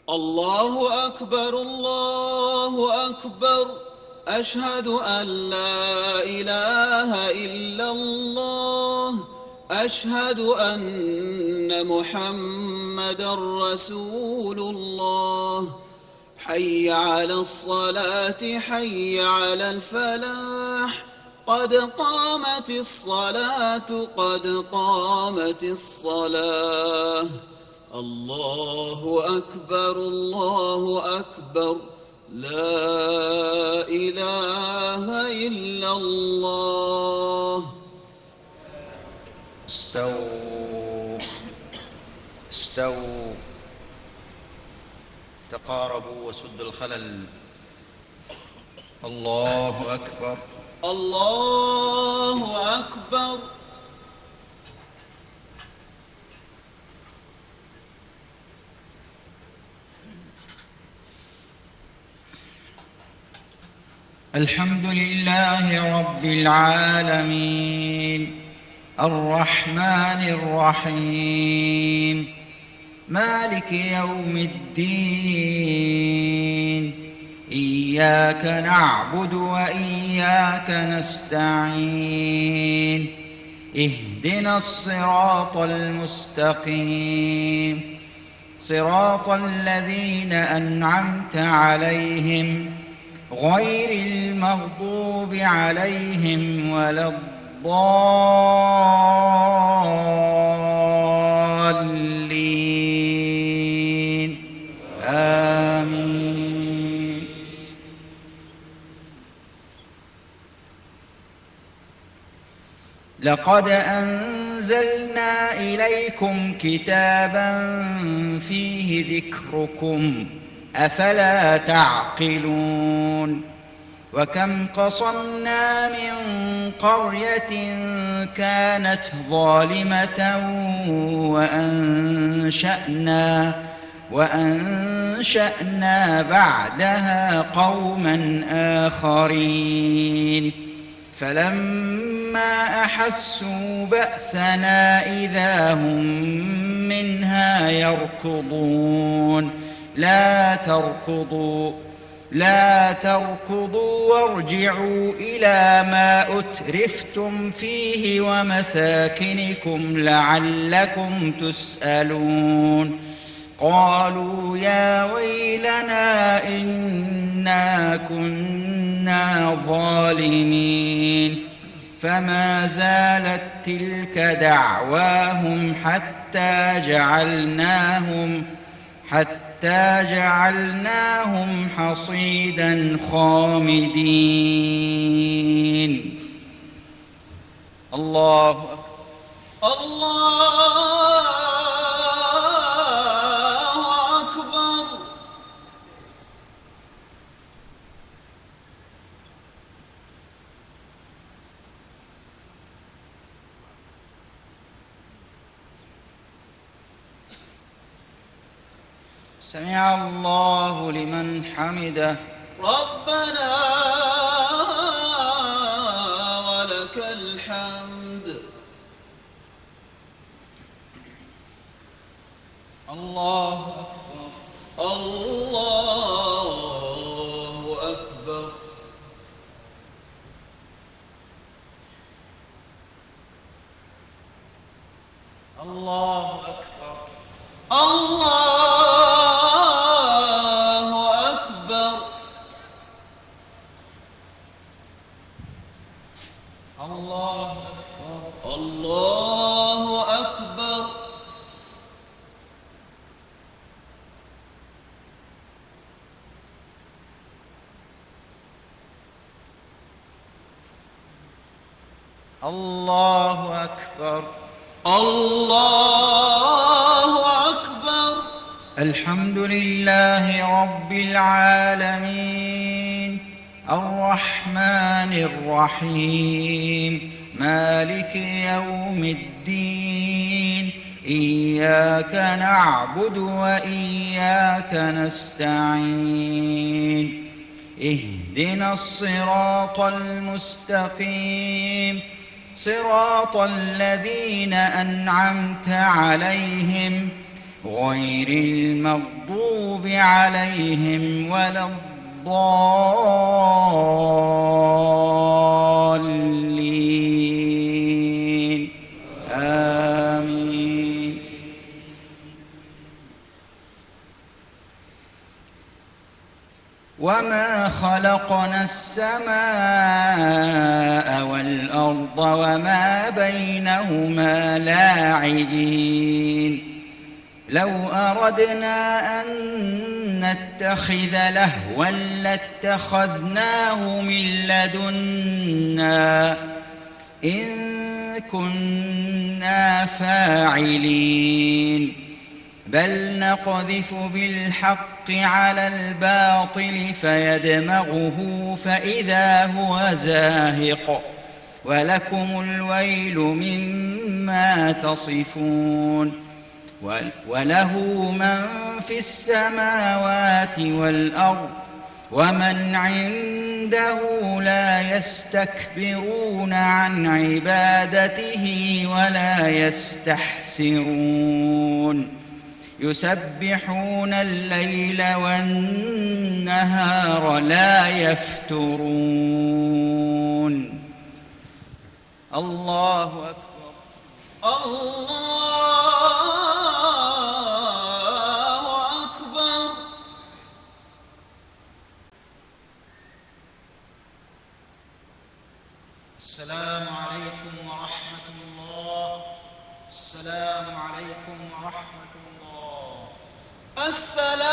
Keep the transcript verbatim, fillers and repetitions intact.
الله أكبر الله أكبر أشهد أن لا إله إلا الله أشهد أن محمدًا رسول الله حي على الصلاة حي على الفلاح قد قامت الصلاة قد قامت الصلاة الله أكبر الله أكبر لا إله إلا الله. استووا استووا تقاربوا وسدوا الخلل. الله أكبر الله أكبر. الحمد لله رب العالمين الرحمن الرحيم مالك يوم الدين إياك نعبد وإياك نستعين اهدنا الصراط المستقيم صراط الذين أنعمت عليهم غير المغضوب عليهم ولا الضالين آمين. لقد أنزلنا إليكم كتابا فيه ذكركم أفلا تعقلون. وكم قصمنا من قرية كانت ظالمة وأنشأنا وأنشأنا بعدها قوما آخرين فلما أحسوا بأسنا إذا هم منها يركضون. لا تركضوا لا تركضوا وارجعوا إلى ما أترفتم فيه ومساكنكم لعلكم تسألون. قالوا يا ويلنا إنا كنا ظالمين فما زالت تلك دعواهم حتى جعلناهم حتى حتى جعلناهم حصيدا خامدين. الله الله أكبر. سمع الله لمن حمده. ربنا ولك الحمد. الله أكبر الله أكبر. الله أكبر الله الله أكبر الله أكبر. الله أكبر الله أكبر. الحمد لله رب العالمين الرحمن الرحيم مالك يوم الدين إياك نعبد وإياك نستعين اهدنا الصراط المستقيم صراط الذين أنعمت عليهم غير المغضوب عليهم ولا الضالين آمين. وما خلقنا السماء والأرض وما بينهما لاعبين. لو أردنا أن نتخذ لهوا لاتخذناه من لدنا إن كنا فاعلين. بل نقذف بالحق على الباطل فيدمغه فإذا هو زاهق ولكم الويل مما تصفون. وله من في السماوات والأرض ومن عنده لا يستكبرون عن عبادته ولا يستحسرون. يسبحون الليل والنهار لا يفترون. الله أكبر. الله أكبر. السلام عليكم ورحمة الله. السلام عليكم ورحمة الله. السلام